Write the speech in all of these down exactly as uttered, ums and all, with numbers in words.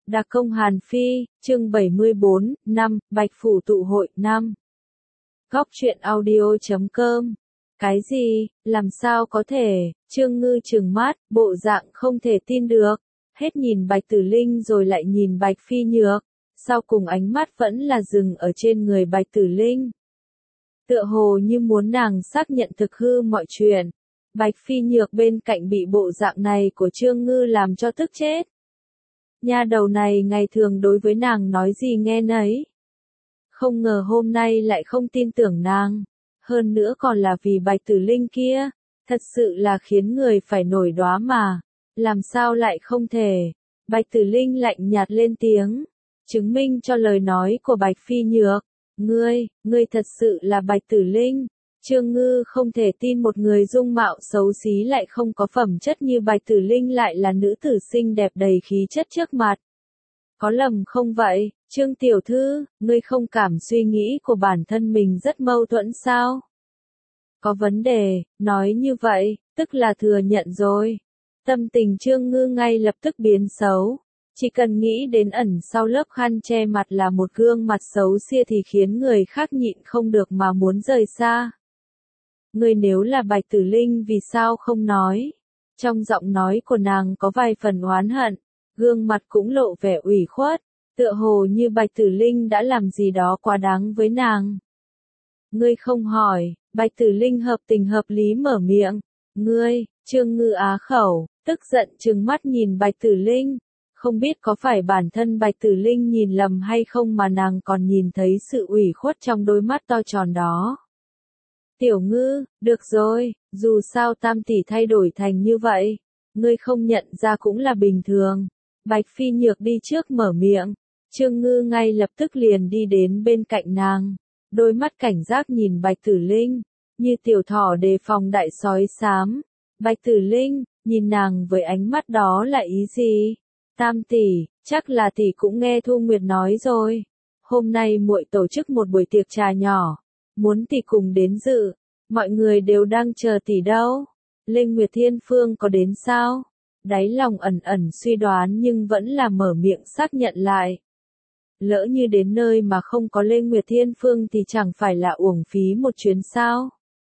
Đặc công Hàn Phi, chương bảy mươi bốn, năm, Bạch Phủ tụ hội, năm. Góc truyện audio chấm com. Cái gì, làm sao có thể, Trương Ngư trừng mắt, bộ dạng không thể tin được, hết nhìn Bạch Tử Linh rồi lại nhìn Bạch Phi Nhược, sau cùng ánh mắt vẫn là dừng ở trên người Bạch Tử Linh. Tựa hồ như muốn nàng xác nhận thực hư mọi chuyện. Bạch Phi Nhược bên cạnh bị bộ dạng này của Trương Ngư làm cho tức chết. Nha đầu này ngày thường đối với nàng nói gì nghe nấy. Không ngờ hôm nay lại không tin tưởng nàng. Hơn nữa còn là vì Bạch Tử Linh kia. Thật sự là khiến người phải nổi đoá mà. Làm sao lại không thể. Bạch Tử Linh lạnh nhạt lên tiếng. Chứng minh cho lời nói của Bạch Phi Nhược. Ngươi, ngươi thật sự là Bạch Tử Linh. Trương Ngư không thể tin một người dung mạo xấu xí lại không có phẩm chất như Bạch Tử Linh lại là nữ tử xinh đẹp đầy khí chất trước mặt. Có lầm không vậy, Trương Tiểu Thư, ngươi không cảm suy nghĩ của bản thân mình rất mâu thuẫn sao? Có vấn đề, nói như vậy, tức là thừa nhận rồi. Tâm tình Trương Ngư ngay lập tức biến xấu. Chỉ cần nghĩ đến ẩn sau lớp khăn che mặt là một gương mặt xấu xia thì khiến người khác nhịn không được mà muốn rời xa. Ngươi nếu là Bạch Tử Linh vì sao không nói? Trong giọng nói của nàng có vài phần oán hận, gương mặt cũng lộ vẻ ủy khuất, tựa hồ như Bạch Tử Linh đã làm gì đó quá đáng với nàng. Ngươi không hỏi, Bạch Tử Linh hợp tình hợp lý mở miệng. Ngươi, Trương Ngư á khẩu, tức giận trừng mắt nhìn Bạch Tử Linh. Không biết có phải bản thân Bạch Tử Linh nhìn lầm hay không mà nàng còn nhìn thấy sự ủy khuất trong đôi mắt to tròn đó. Tiểu Ngư, được rồi, dù sao Tam tỷ thay đổi thành như vậy, ngươi không nhận ra cũng là bình thường. Bạch Phi Nhược đi trước mở miệng, Trương Ngư ngay lập tức liền đi đến bên cạnh nàng, đôi mắt cảnh giác nhìn Bạch Tử Linh, như tiểu thỏ đề phòng đại sói xám. Bạch Tử Linh, nhìn nàng với ánh mắt đó là ý gì? Tam tỷ, chắc là tỷ cũng nghe Thu Nguyệt nói rồi. Hôm nay muội tổ chức một buổi tiệc trà nhỏ. Muốn tỷ cùng đến dự, mọi người đều đang chờ tỷ đâu. Lê Nguyệt Thiên Phương có đến sao? Đáy lòng ẩn ẩn suy đoán nhưng vẫn là mở miệng xác nhận lại. Lỡ như đến nơi mà không có Lê Nguyệt Thiên Phương thì chẳng phải là uổng phí một chuyến sao?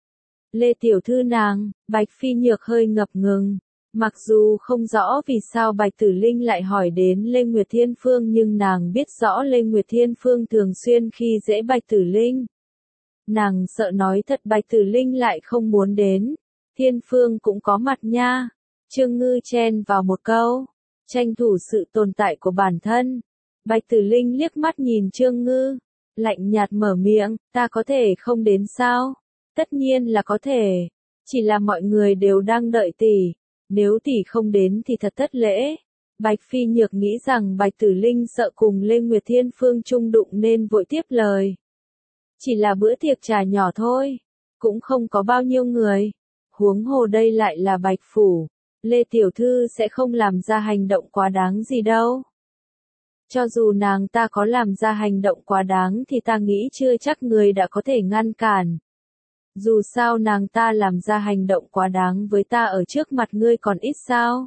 Lê Tiểu Thư nàng, Bạch Phi Nhược hơi ngập ngừng. Mặc dù không rõ vì sao Bạch Tử Linh lại hỏi đến Lê Nguyệt Thiên Phương nhưng nàng biết rõ Lê Nguyệt Thiên Phương thường xuyên khi dễ Bạch Tử Linh. Nàng sợ nói thật Bạch Tử Linh lại không muốn đến. Thiên Phương cũng có mặt nha. Trương Ngư chen vào một câu. Tranh thủ sự tồn tại của bản thân. Bạch Tử Linh liếc mắt nhìn Trương Ngư. Lạnh nhạt mở miệng, ta có thể không đến sao? Tất nhiên là có thể. Chỉ là mọi người đều đang đợi tỷ. Nếu tỷ không đến thì thật thất lễ. Bạch Phi Nhược nghĩ rằng Bạch Tử Linh sợ cùng Lê Nguyệt Thiên Phương chung đụng nên vội tiếp lời. Chỉ là bữa tiệc trà nhỏ thôi, cũng không có bao nhiêu người. Huống hồ đây lại là Bạch Phủ, Lê Tiểu Thư sẽ không làm ra hành động quá đáng gì đâu. Cho dù nàng ta có làm ra hành động quá đáng thì ta nghĩ chưa chắc người đã có thể ngăn cản. Dù sao nàng ta làm ra hành động quá đáng với ta ở trước mặt ngươi còn ít sao.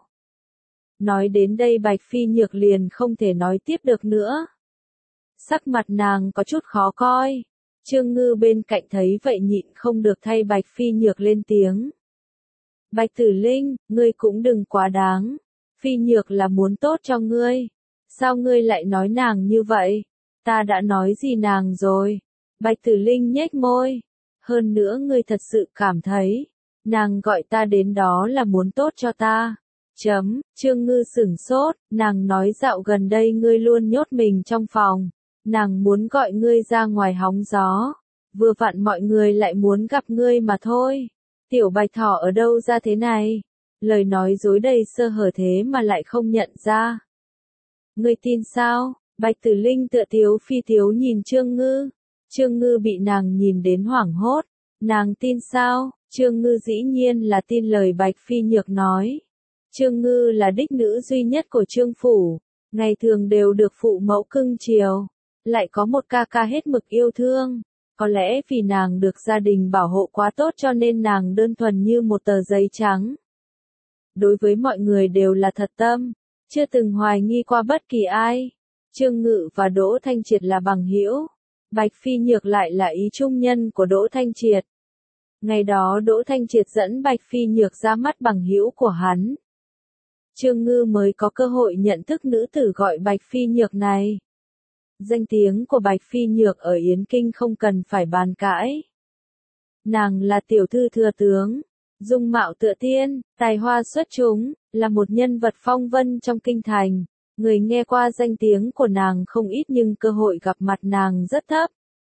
Nói đến đây Bạch Phi Nhược liền không thể nói tiếp được nữa. Sắc mặt nàng có chút khó coi. Trương Ngư bên cạnh thấy vậy nhịn không được thay Bạch Phi Nhược lên tiếng. Bạch Tử Linh, ngươi cũng đừng quá đáng. Phi Nhược là muốn tốt cho ngươi. Sao ngươi lại nói nàng như vậy? Ta đã nói gì nàng rồi? Bạch Tử Linh nhếch môi. Hơn nữa ngươi thật sự cảm thấy, nàng gọi ta đến đó là muốn tốt cho ta. Chấm, Trương Ngư sửng sốt, nàng nói dạo gần đây ngươi luôn nhốt mình trong phòng. Nàng muốn gọi ngươi ra ngoài hóng gió. Vừa vặn mọi người lại muốn gặp ngươi mà thôi. Tiểu Bạch Thỏ ở đâu ra thế này? Lời nói dối đầy sơ hở thế mà lại không nhận ra. Ngươi tin sao? Bạch Tử Linh tựa tiếu phi tiếu nhìn Trương Ngư. Trương Ngư bị nàng nhìn đến hoảng hốt. Nàng tin sao? Trương Ngư dĩ nhiên là tin lời Bạch Phi Nhược nói. Trương Ngư là đích nữ duy nhất của Trương Phủ. Ngày thường đều được phụ mẫu cưng chiều. Lại có một ca ca hết mực yêu thương. Có lẽ vì nàng được gia đình bảo hộ quá tốt cho nên nàng đơn thuần như một tờ giấy trắng. Đối với mọi người đều là thật tâm. chưa từng hoài nghi qua bất kỳ ai. Trương Ngự và Đỗ Thanh Triệt là bằng hữu, Bạch Phi Nhược lại là ý trung nhân của Đỗ Thanh Triệt. Ngày đó Đỗ Thanh Triệt dẫn Bạch Phi Nhược ra mắt bằng hữu của hắn. Trương Ngư mới có cơ hội nhận thức nữ tử gọi Bạch Phi Nhược này. Danh tiếng của Bạch Phi Nhược ở Yến Kinh không cần phải bàn cãi. Nàng là tiểu thư thừa tướng, dung mạo tựa tiên, tài hoa xuất chúng, là một nhân vật phong vân trong kinh thành. Người nghe qua danh tiếng của nàng không ít nhưng cơ hội gặp mặt nàng rất thấp.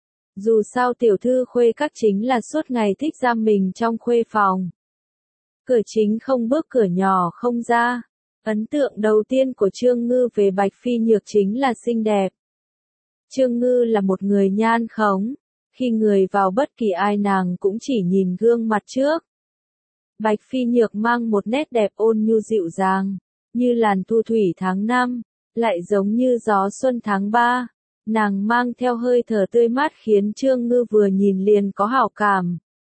Dù sao tiểu thư khuê các chính là suốt ngày thích giam mình trong khuê phòng. Cửa chính không bước cửa nhỏ không ra. Ấn tượng đầu tiên của Trương Ngư về Bạch Phi Nhược chính là xinh đẹp. Trương Ngư là một người nhan khống. Khi người vào bất kỳ ai nàng cũng chỉ nhìn gương mặt trước. Bạch Phi Nhược mang một nét đẹp ôn nhu dịu dàng, như làn thu thủy tháng năm, lại giống như gió xuân tháng ba. Nàng mang theo hơi thở tươi mát khiến Trương Ngư vừa nhìn liền có hảo cảm.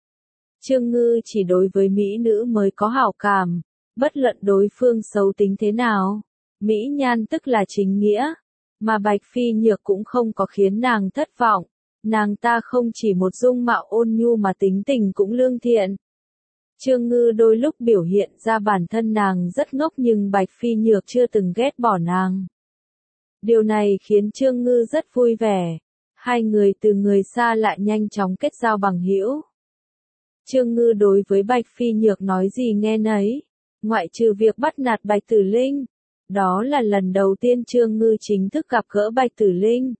Trương Ngư chỉ đối với mỹ nữ mới có hảo cảm, bất luận đối phương xấu tính thế nào. Mỹ nhan tức là chính nghĩa, mà Bạch Phi Nhược cũng không có khiến nàng thất vọng. Nàng ta không chỉ một dung mạo ôn nhu mà tính tình cũng lương thiện. Trương Ngư đôi lúc biểu hiện ra bản thân nàng rất ngốc nhưng Bạch Phi Nhược chưa từng ghét bỏ nàng. Điều này khiến Trương Ngư rất vui vẻ. Hai người từ người xa lại nhanh chóng kết giao bằng hữu. Trương Ngư đối với Bạch Phi Nhược nói gì nghe nấy, ngoại trừ việc bắt nạt Bạch Tử Linh. Đó là lần đầu tiên Trương Ngư chính thức gặp gỡ Bạch Tử Linh.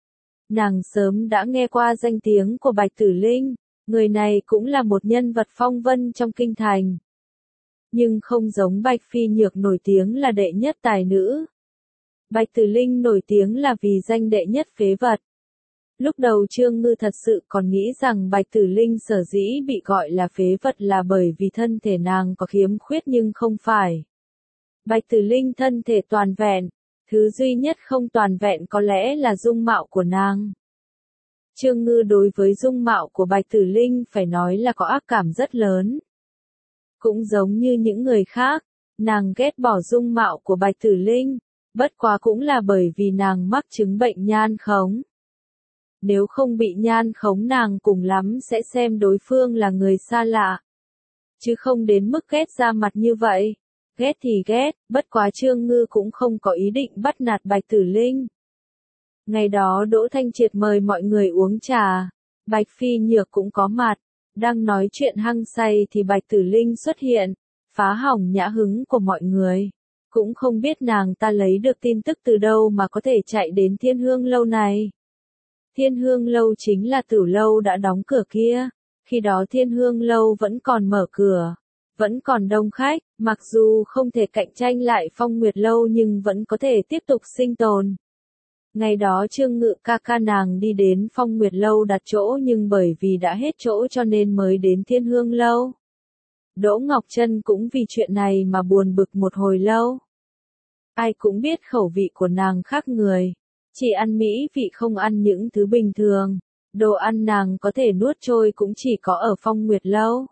Nàng sớm đã nghe qua danh tiếng của Bạch Tử Linh, người này cũng là một nhân vật phong vân trong kinh thành. Nhưng không giống Bạch Phi Nhược nổi tiếng là đệ nhất tài nữ. Bạch Tử Linh nổi tiếng là vì danh đệ nhất phế vật. Lúc đầu Trương Ngư thật sự còn nghĩ rằng Bạch Tử Linh sở dĩ bị gọi là phế vật là bởi vì thân thể nàng có khiếm khuyết nhưng không phải. Bạch Tử Linh thân thể toàn vẹn, thứ duy nhất không toàn vẹn có lẽ là dung mạo của nàng. Trương Ngư đối với dung mạo của Bạch Tử Linh phải nói là có ác cảm rất lớn. Cũng giống như những người khác, nàng ghét bỏ dung mạo của Bạch Tử Linh, bất quá cũng là bởi vì nàng mắc chứng bệnh nhan khống. Nếu không bị nhan khống nàng cùng lắm sẽ xem đối phương là người xa lạ. Chứ không đến mức ghét ra mặt như vậy. Ghét thì ghét, bất quá Trương Ngư cũng không có ý định bắt nạt Bạch Tử Linh. Ngày đó Đỗ Thanh Triệt mời mọi người uống trà, Bạch Phi Nhược cũng có mặt, đang nói chuyện hăng say thì Bạch Tử Linh xuất hiện, phá hỏng nhã hứng của mọi người. Cũng không biết nàng ta lấy được tin tức từ đâu mà có thể chạy đến Thiên Hương Lâu này. Thiên Hương Lâu chính là Tử Lâu đã đóng cửa kia, khi đó Thiên Hương Lâu vẫn còn mở cửa. Vẫn còn đông khách, mặc dù không thể cạnh tranh lại Phong Nguyệt Lâu nhưng vẫn có thể tiếp tục sinh tồn. Ngày đó Trương Ngự ca ca nàng đi đến Phong Nguyệt Lâu đặt chỗ nhưng bởi vì đã hết chỗ cho nên mới đến Thiên Hương Lâu. Đỗ Ngọc Trân cũng vì chuyện này mà buồn bực một hồi lâu. Ai cũng biết khẩu vị của nàng khác người, chỉ ăn mỹ vị không ăn những thứ bình thường, đồ ăn nàng có thể nuốt trôi cũng chỉ có ở Phong Nguyệt Lâu.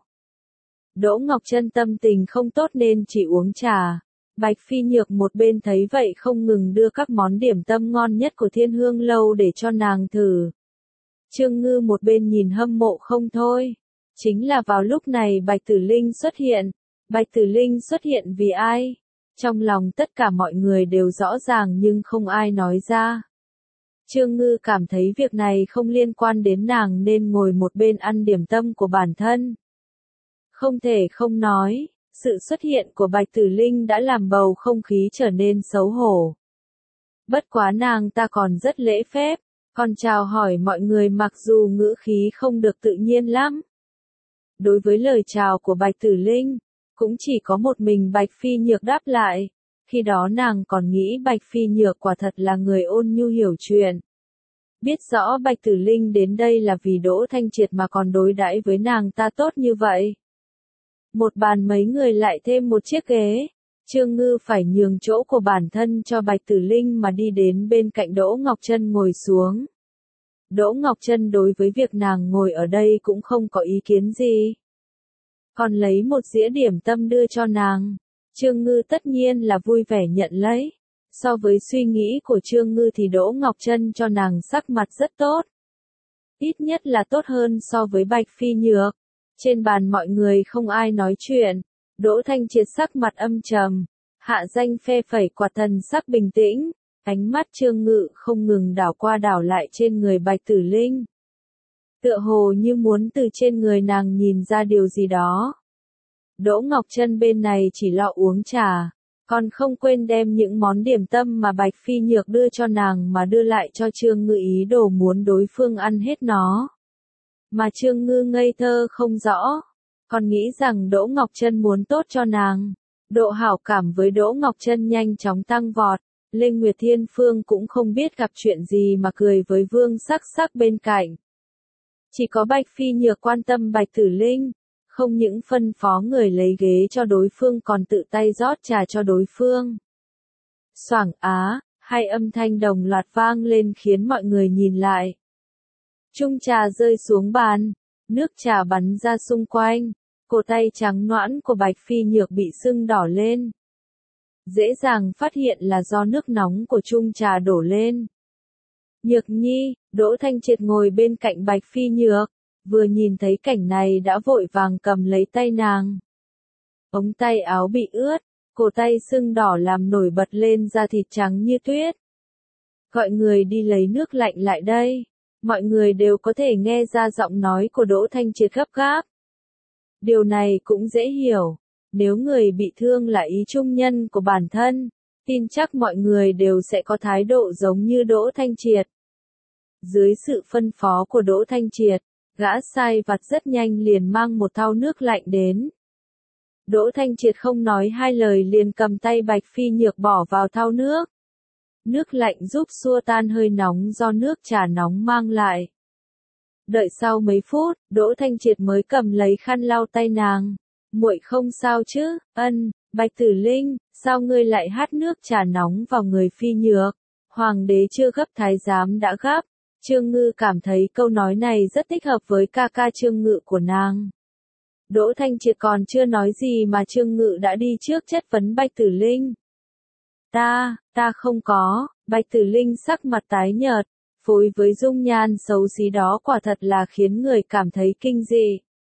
Đỗ Ngọc Trân tâm tình không tốt nên chỉ uống trà. Bạch Phi Nhược một bên thấy vậy không ngừng đưa các món điểm tâm ngon nhất của Thiên Hương Lâu để cho nàng thử. Trương Ngư một bên nhìn hâm mộ không thôi. Chính là vào lúc này Bạch Tử Linh xuất hiện. Bạch Tử Linh xuất hiện vì ai? Trong lòng tất cả mọi người đều rõ ràng nhưng không ai nói ra. Trương Ngư cảm thấy việc này không liên quan đến nàng nên ngồi một bên ăn điểm tâm của bản thân. Không thể không nói, sự xuất hiện của Bạch Tử Linh đã làm bầu không khí trở nên xấu hổ. Bất quá nàng ta còn rất lễ phép, còn chào hỏi mọi người mặc dù ngữ khí không được tự nhiên lắm. Đối với lời chào của Bạch Tử Linh, cũng chỉ có một mình Bạch Phi Nhược đáp lại, khi đó nàng còn nghĩ Bạch Phi Nhược quả thật là người ôn nhu hiểu chuyện. Biết rõ Bạch Tử Linh đến đây là vì Đỗ Thanh Triệt mà còn đối đãi với nàng ta tốt như vậy. Một bàn mấy người lại thêm một chiếc ghế, Trương Ngư phải nhường chỗ của bản thân cho Bạch Tử Linh mà đi đến bên cạnh Đỗ Ngọc Trân ngồi xuống. Đỗ Ngọc Trân đối với việc nàng ngồi ở đây cũng không có ý kiến gì. Còn lấy một dĩa điểm tâm đưa cho nàng. Trương Ngư tất nhiên là vui vẻ nhận lấy. So với suy nghĩ của Trương Ngư thì Đỗ Ngọc Trân cho nàng sắc mặt rất tốt. Ít nhất là tốt hơn so với Bạch Phi Nhược. Trên bàn mọi người không ai nói chuyện. Đỗ Thanh Triệt sắc mặt âm trầm. Hạ Danh phe phẩy quạt, thần sắc bình tĩnh. Ánh mắt Trương Ngự không ngừng đảo qua đảo lại trên người Bạch Tử Linh. Tựa hồ như muốn từ trên người nàng nhìn ra điều gì đó. Đỗ Ngọc Trân bên này chỉ lo uống trà, còn không quên đem những món điểm tâm mà Bạch Phi Nhược đưa cho nàng mà đưa lại cho Trương Ngư, ý đồ muốn đối phương ăn hết nó. Mà Trương Ngư ngây thơ không rõ, còn nghĩ rằng Đỗ Ngọc Trân muốn tốt cho nàng. Độ hảo cảm với Đỗ Ngọc Trân nhanh chóng tăng vọt. Lê Nguyệt Thiên Phương cũng không biết gặp chuyện gì mà cười với Vương Sắc Sắc bên cạnh. Chỉ có Bạch Phi Nhược quan tâm Bạch Tử Linh, không những phân phó người lấy ghế cho đối phương còn tự tay rót trà cho đối phương. Xoảng á, hai âm thanh đồng loạt vang lên khiến mọi người nhìn lại. Chung trà rơi xuống bàn, nước trà bắn ra xung quanh, cổ tay trắng nõn của Bạch Phi Nhược bị sưng đỏ lên. Dễ dàng phát hiện là do nước nóng của chung trà đổ lên. Nhược Nhi, Đỗ Thanh Triệt ngồi bên cạnh Bạch Phi Nhược, vừa nhìn thấy cảnh này đã vội vàng cầm lấy tay nàng. Ống tay áo bị ướt, cổ tay sưng đỏ làm nổi bật lên da thịt trắng như tuyết. Gọi người đi lấy nước lạnh lại đây. Mọi người đều có thể nghe ra giọng nói của Đỗ Thanh Triệt gấp gáp. Điều này cũng dễ hiểu. Nếu người bị thương là ý trung nhân của bản thân, tin chắc mọi người đều sẽ có thái độ giống như Đỗ Thanh Triệt. Dưới sự phân phó của Đỗ Thanh Triệt, gã sai vặt rất nhanh liền mang một thau nước lạnh đến. Đỗ Thanh Triệt không nói hai lời liền cầm tay Bạch Phi Nhược bỏ vào thau nước. Nước lạnh giúp xua tan hơi nóng do nước trà nóng mang lại. Đợi sau mấy phút, Đỗ Thanh Triệt mới cầm lấy khăn lau tay nàng. Muội không sao chứ? Ân, Bạch Tử Linh, sao ngươi lại hắt nước trà nóng vào người Phi Nhược? Hoàng đế chưa gấp, thái giám đã gấp. Trương Ngư cảm thấy câu nói này rất thích hợp với ca ca Trương Ngự của nàng. Đỗ Thanh Triệt còn chưa nói gì mà Trương Ngự đã đi trước chất vấn Bạch Tử Linh. Ta, ta không có. Bạch Tử Linh sắc mặt tái nhợt, phối với dung nhan xấu xí đó quả thật là khiến người cảm thấy kinh dị.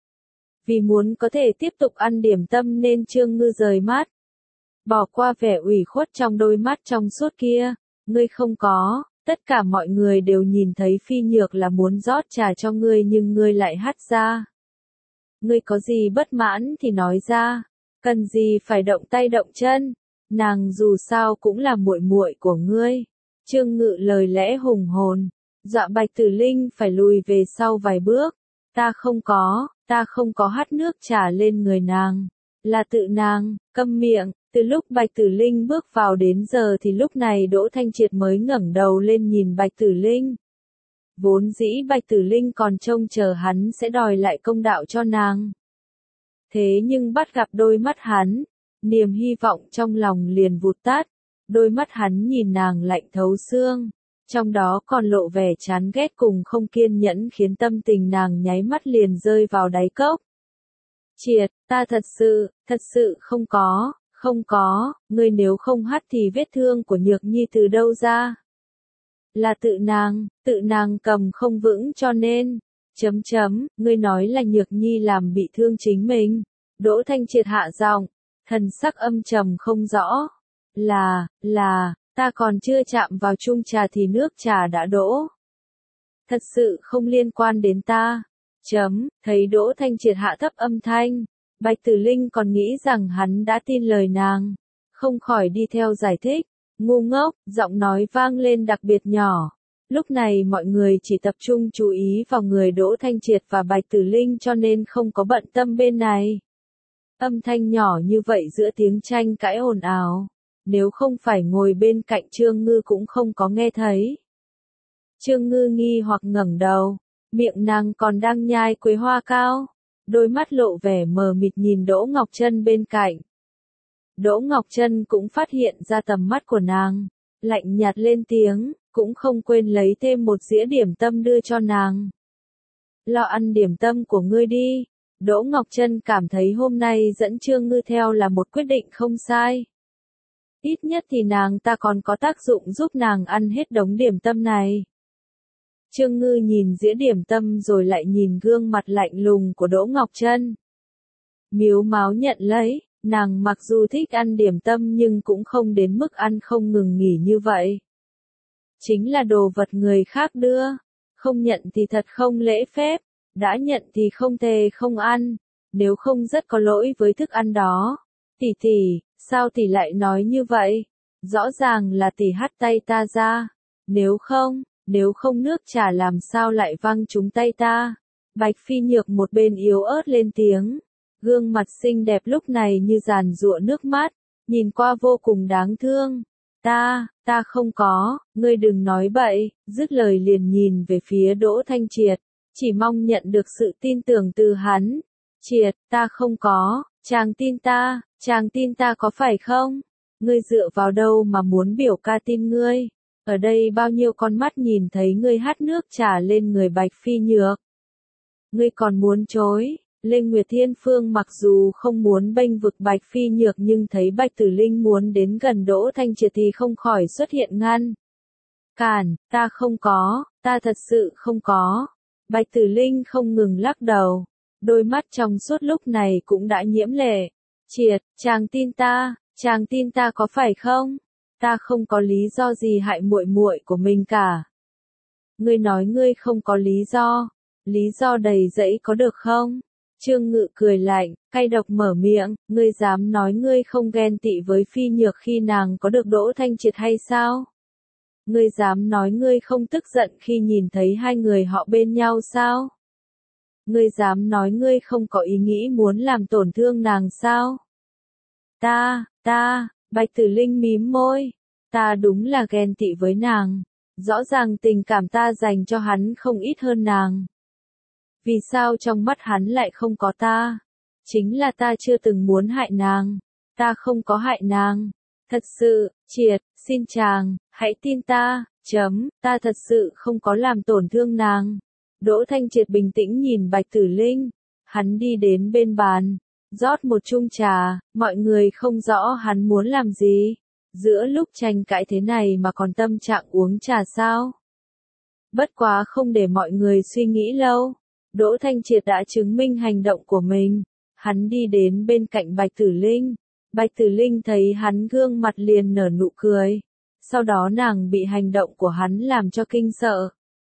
Vì muốn có thể tiếp tục ăn điểm tâm nên Trương Ngư rời mắt. Bỏ qua vẻ ủy khuất trong đôi mắt trong suốt kia. Ngươi không có, tất cả mọi người đều nhìn thấy Phi Nhược là muốn rót trà cho ngươi nhưng ngươi lại hắt ra. Ngươi có gì bất mãn thì nói ra, cần gì phải động tay động chân, nàng dù sao cũng là muội muội của ngươi. Trương Ngự lời lẽ hùng hồn, dọa Bạch Tử Linh phải lùi về sau vài bước. Ta không có, ta không có hắt nước trà lên người nàng, là tự nàng, câm miệng. Từ lúc Bạch Tử Linh bước vào đến giờ thì lúc này Đỗ Thanh Triệt mới ngẩng đầu lên nhìn Bạch Tử Linh. Vốn dĩ Bạch Tử Linh còn trông chờ hắn sẽ đòi lại công đạo cho nàng. Thế nhưng bắt gặp đôi mắt hắn, niềm hy vọng trong lòng liền vụt tắt. Đôi mắt hắn nhìn nàng lạnh thấu xương, trong đó còn lộ vẻ chán ghét cùng không kiên nhẫn khiến tâm tình nàng nháy mắt liền rơi vào đáy cốc. Triệt, ta thật sự, thật sự không có, không có, ngươi nếu không hắt thì vết thương của Nhược Nhi từ đâu ra? Là tự nàng, tự nàng cầm không vững cho nên, chấm chấm, ngươi nói là Nhược Nhi làm bị thương chính mình. Đỗ Thanh Triệt hạ giọng, thần sắc âm trầm không rõ. Là, là, ta còn chưa chạm vào chung trà thì nước trà đã đổ. Thật sự không liên quan đến ta. Chấm, thấy Đỗ Thanh Triệt hạ thấp âm thanh, Bạch Tử Linh còn nghĩ rằng hắn đã tin lời nàng, không khỏi đi theo giải thích. Ngu ngốc, giọng nói vang lên đặc biệt nhỏ. Lúc này mọi người chỉ tập trung chú ý vào người Đỗ Thanh Triệt và Bạch Tử Linh cho nên không có bận tâm bên này. Âm thanh nhỏ như vậy giữa tiếng tranh cãi ồn ào, nếu không phải ngồi bên cạnh Trương Ngư cũng không có nghe thấy. Trương Ngư nghi hoặc ngẩng đầu, miệng nàng còn đang nhai quế hoa cao, đôi mắt lộ vẻ mờ mịt nhìn Đỗ Ngọc Trân bên cạnh. Đỗ Ngọc Trân cũng phát hiện ra tầm mắt của nàng, lạnh nhạt lên tiếng, cũng không quên lấy thêm một dĩa điểm tâm đưa cho nàng. Lo ăn điểm tâm của ngươi đi, Đỗ Ngọc Trân cảm thấy hôm nay dẫn Trương Ngư theo là một quyết định không sai. Ít nhất thì nàng ta còn có tác dụng giúp nàng ăn hết đống điểm tâm này. Trương Ngư nhìn dĩa điểm tâm rồi lại nhìn gương mặt lạnh lùng của Đỗ Ngọc Trân. Miếu máu nhận lấy, nàng mặc dù thích ăn điểm tâm nhưng cũng không đến mức ăn không ngừng nghỉ như vậy. Chính là đồ vật người khác đưa, không nhận thì thật không lễ phép, đã nhận thì không thể không ăn, nếu không rất có lỗi với thức ăn đó. Tỷ tỷ, sao tỷ lại nói như vậy? Rõ ràng là tỷ hắt tay ta ra, nếu không, nếu không nước trà làm sao lại văng trúng tay ta? Bạch Phi Nhược một bên yếu ớt lên tiếng, gương mặt xinh đẹp lúc này như giàn giụa nước mắt, nhìn qua vô cùng đáng thương. Ta, ta không có, ngươi đừng nói bậy, dứt lời liền nhìn về phía Đỗ Thanh Triệt, chỉ mong nhận được sự tin tưởng từ hắn. Triệt, ta không có, chàng tin ta, chàng tin ta có phải không? Ngươi dựa vào đâu mà muốn biểu ca tin ngươi? Ở đây bao nhiêu con mắt nhìn thấy ngươi hắt nước trà lên người Bạch Phi Nhược. Ngươi còn muốn chối? Lê Nguyệt Thiên Phương mặc dù không muốn bênh vực Bạch Phi Nhược nhưng thấy Bạch Tử Linh muốn đến gần Đỗ Thanh Triệt thì không khỏi xuất hiện ngăn. Cản, ta không có, ta thật sự không có. Bạch Tử Linh không ngừng lắc đầu, đôi mắt trong suốt lúc này cũng đã nhiễm lệ. Triệt, chàng tin ta, chàng tin ta có phải không? Ta không có lý do gì hại muội muội của mình cả. Ngươi nói ngươi không có lý do, lý do đầy dẫy có được không? Trương Ngự cười lạnh, cay độc mở miệng, ngươi dám nói ngươi không ghen tị với Phi Nhược khi nàng có được Đỗ Thanh Triệt hay sao? Ngươi dám nói ngươi không tức giận khi nhìn thấy hai người họ bên nhau sao? Ngươi dám nói ngươi không có ý nghĩ muốn làm tổn thương nàng sao? Ta, ta, Bạch Tử Linh mím môi, ta đúng là ghen tị với nàng, rõ ràng tình cảm ta dành cho hắn không ít hơn nàng. Vì sao trong mắt hắn lại không có ta? Chính là ta chưa từng muốn hại nàng, ta không có hại nàng. Thật sự, Triệt, xin chàng, hãy tin ta, chấm, ta thật sự không có làm tổn thương nàng. Đỗ Thanh Triệt bình tĩnh nhìn Bạch Tử Linh, hắn đi đến bên bàn, rót một chung trà, mọi người không rõ hắn muốn làm gì. Giữa lúc tranh cãi thế này mà còn tâm trạng uống trà sao? Bất quá không để mọi người suy nghĩ lâu, Đỗ Thanh Triệt đã chứng minh hành động của mình, hắn đi đến bên cạnh Bạch Tử Linh. Bạch Tử Linh thấy hắn gương mặt liền nở nụ cười, sau đó nàng bị hành động của hắn làm cho kinh sợ.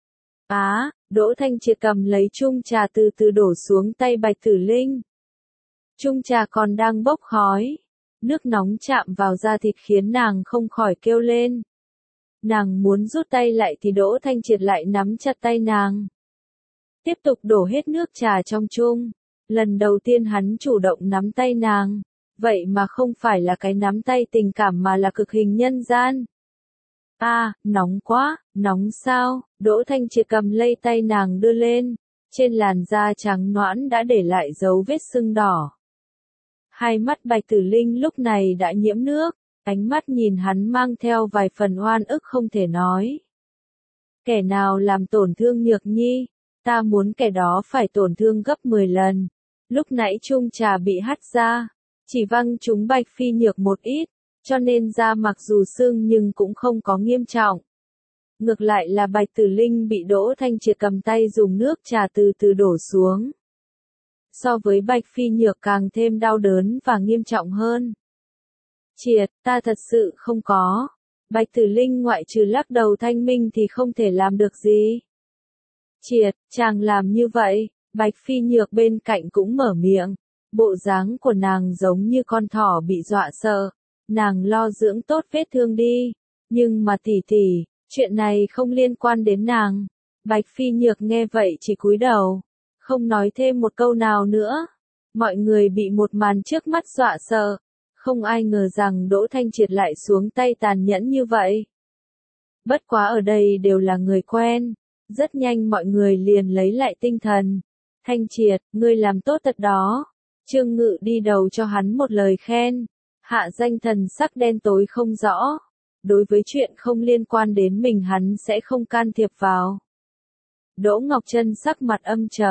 Á, Đỗ Thanh Triệt cầm lấy chung trà từ từ đổ xuống tay Bạch Tử Linh. Chung trà còn đang bốc khói, nước nóng chạm vào da thịt khiến nàng không khỏi kêu lên. Nàng muốn rút tay lại thì Đỗ Thanh Triệt lại nắm chặt tay nàng. Tiếp tục đổ hết nước trà trong chung, lần đầu tiên hắn chủ động nắm tay nàng. Vậy mà không phải là cái nắm tay tình cảm mà là cực hình nhân gian. À, nóng quá, nóng sao? Đỗ Thanh Triệt cầm lấy tay nàng đưa lên, trên làn da trắng nõn đã để lại dấu vết sưng đỏ. Hai mắt Bạch Tử Linh lúc này đã nhiễm nước, ánh mắt nhìn hắn mang theo vài phần oan ức không thể nói. Kẻ nào làm tổn thương Nhược Nhi, ta muốn kẻ đó phải tổn thương gấp mười lần. Lúc nãy chung trà bị hắt ra, chỉ văng trúng Bạch Phi Nhược một ít, cho nên da mặc dù sưng nhưng cũng không có nghiêm trọng. Ngược lại là Bạch Tử Linh bị Đỗ Thanh Triệt cầm tay dùng nước trà từ từ đổ xuống. So với Bạch Phi Nhược càng thêm đau đớn và nghiêm trọng hơn. Triệt, ta thật sự không có. Bạch Tử Linh ngoại trừ lắc đầu thanh minh thì không thể làm được gì. Triệt, chàng làm như vậy. Bạch Phi Nhược bên cạnh cũng mở miệng. Bộ dáng của nàng giống như con thỏ bị dọa sợ. Nàng lo dưỡng tốt vết thương đi. Nhưng mà tỷ tỷ, chuyện này không liên quan đến nàng. Bạch Phi Nhược nghe vậy chỉ cúi đầu, không nói thêm một câu nào nữa. Mọi người bị một màn trước mắt dọa sợ. Không ai ngờ rằng Đỗ Thanh Triệt lại xuống tay tàn nhẫn như vậy. Bất quá ở đây đều là người quen. Rất nhanh mọi người liền lấy lại tinh thần. Thanh Triệt, ngươi làm tốt thật đó. Trương Ngự đi đầu cho hắn một lời khen. Hạ Danh thần sắc đen tối không rõ. Đối với chuyện không liên quan đến mình hắn sẽ không can thiệp vào. Đỗ Ngọc Trân sắc mặt âm trầm.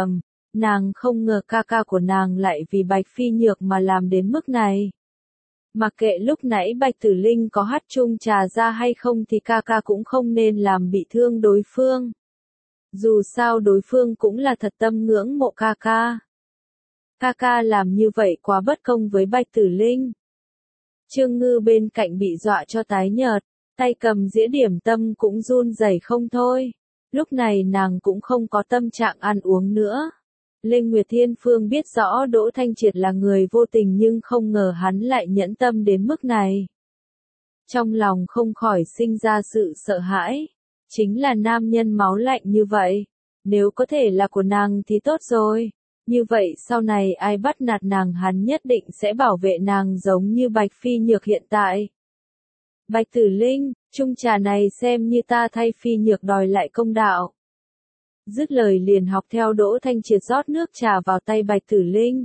nàng không ngờ ca ca của nàng lại vì Bạch Phi Nhược mà làm đến mức này. Mặc kệ lúc nãy Bạch Tử Linh có hắt chung trà ra hay không thì ca ca cũng không nên làm bị thương đối phương. Dù sao đối phương cũng là thật tâm ngưỡng mộ ca ca. Ca ca làm như vậy quá bất công với Bạch Tử Linh. Trương Ngư bên cạnh bị dọa cho tái nhợt, tay cầm dĩa điểm tâm cũng run rẩy không thôi. Lúc này nàng cũng không có tâm trạng ăn uống nữa. Lê Nguyệt Thiên Phương biết rõ Đỗ Thanh Triệt là người vô tình nhưng không ngờ hắn lại nhẫn tâm đến mức này. Trong lòng không khỏi sinh ra sự sợ hãi. Chính là nam nhân máu lạnh như vậy. Nếu có thể là của nàng thì tốt rồi. Như vậy sau này ai bắt nạt nàng hắn nhất định sẽ bảo vệ nàng giống như Bạch Phi Nhược hiện tại. Bạch Tử Linh, chung trà này xem như ta thay Phi Nhược đòi lại công đạo. Dứt lời liền học theo Đỗ Thanh Triệt rót nước trà vào tay Bạch Tử Linh.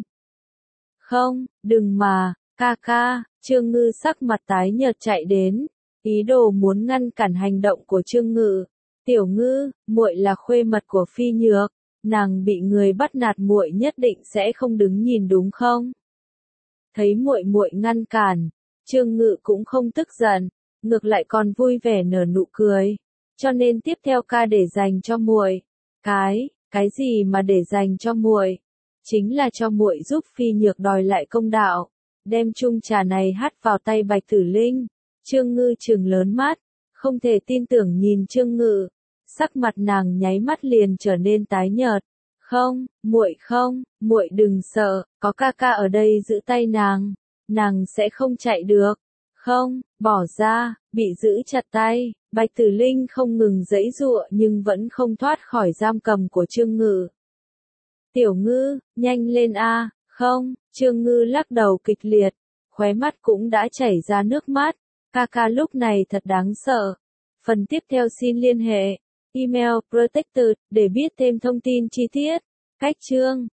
Không, đừng mà, ca ca, Trương Ngư sắc mặt tái nhợt chạy đến, ý đồ muốn ngăn cản hành động của Trương Ngự. Tiểu Ngư, muội là khuê mật của Phi Nhược, nàng bị người bắt nạt muội nhất định sẽ không đứng nhìn đúng không? Thấy muội muội ngăn cản, Trương Ngự cũng không tức giận, ngược lại còn vui vẻ nở nụ cười, cho nên tiếp theo ca để dành cho muội. Cái, cái gì mà để dành cho muội? Chính là cho muội giúp Phi Nhược đòi lại công đạo. Đem chung trà này hắt vào tay Bạch Tử Linh. Trương Ngư trừng lớn mắt, không thể tin tưởng nhìn Trương Ngự. Sắc mặt nàng nháy mắt liền trở nên tái nhợt. Không, muội không, muội đừng sợ, có ca ca ở đây giữ tay nàng, nàng sẽ không chạy được. Không, bỏ ra, bị giữ chặt tay, Bạch Tử Linh không ngừng giãy giụa nhưng vẫn không thoát khỏi giam cầm của Trương Ngự. Tiểu Ngư, nhanh lên a, không, Trương Ngư lắc đầu kịch liệt, khóe mắt cũng đã chảy ra nước mắt, ca ca lúc này thật đáng sợ. Phần tiếp theo xin liên hệ, email protected, để biết thêm thông tin chi tiết, cách chương.